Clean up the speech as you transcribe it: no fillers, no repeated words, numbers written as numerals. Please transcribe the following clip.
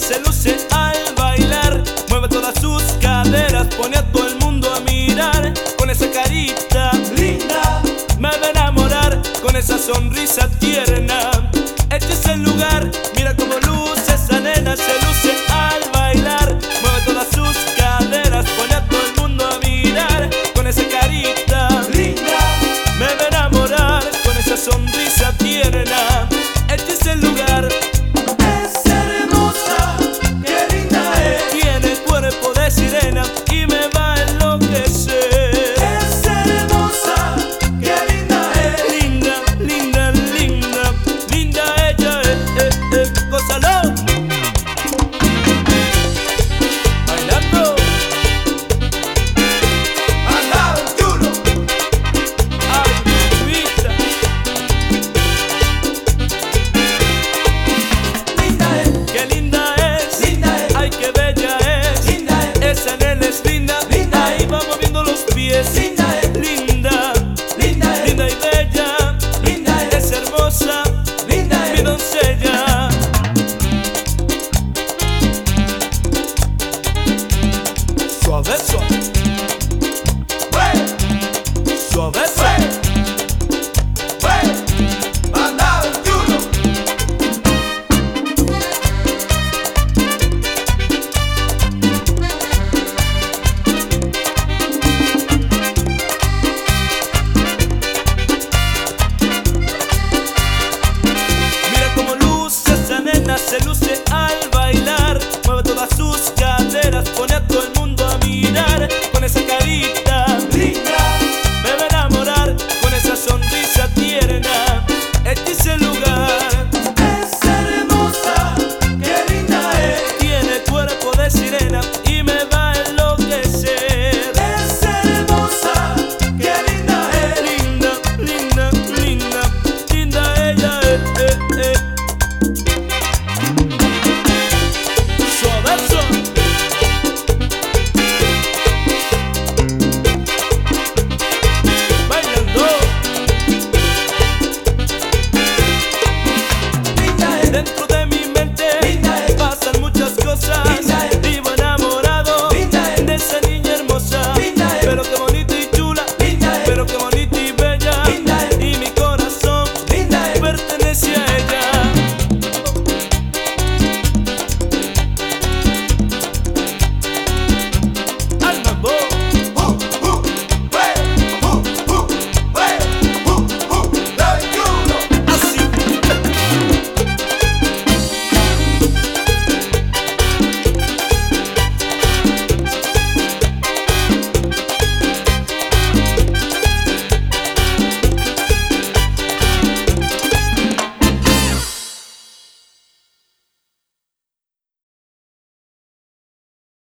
se luce al bailar, mueve todas sus caderas, pone a todo el mundo a mirar. Con esa carita linda me va a enamorar, con esa sonrisa tierna. Este es el lugar, mira cómo luce esa nena, se luce al bailar, mueve todas sus caderas, pone a todo el mundo a mirar. Con esa carita linda me va a enamorar, con esa sonrisa tierna. Este es el lugar. Es hermosa, qué linda es. Tiene cuerpo de sirena y me va a enloquecer. Es hermosa, qué linda es. Linda, linda, linda, linda ella es, gózalo. Bailando. Anda 21. Ay, mamita. Linda es, Qué linda es. linda es, Ay, qué bella es. linda es, Esa nena es linda. Linda Ahí es. va moviendo los pies. linda es, Linda, linda es, linda y bella. linda es, Es hermosa, linda mi es. doncella. Suave, suave, suave, suave. Anda 21. Mira cómo luce esa nena, se luce al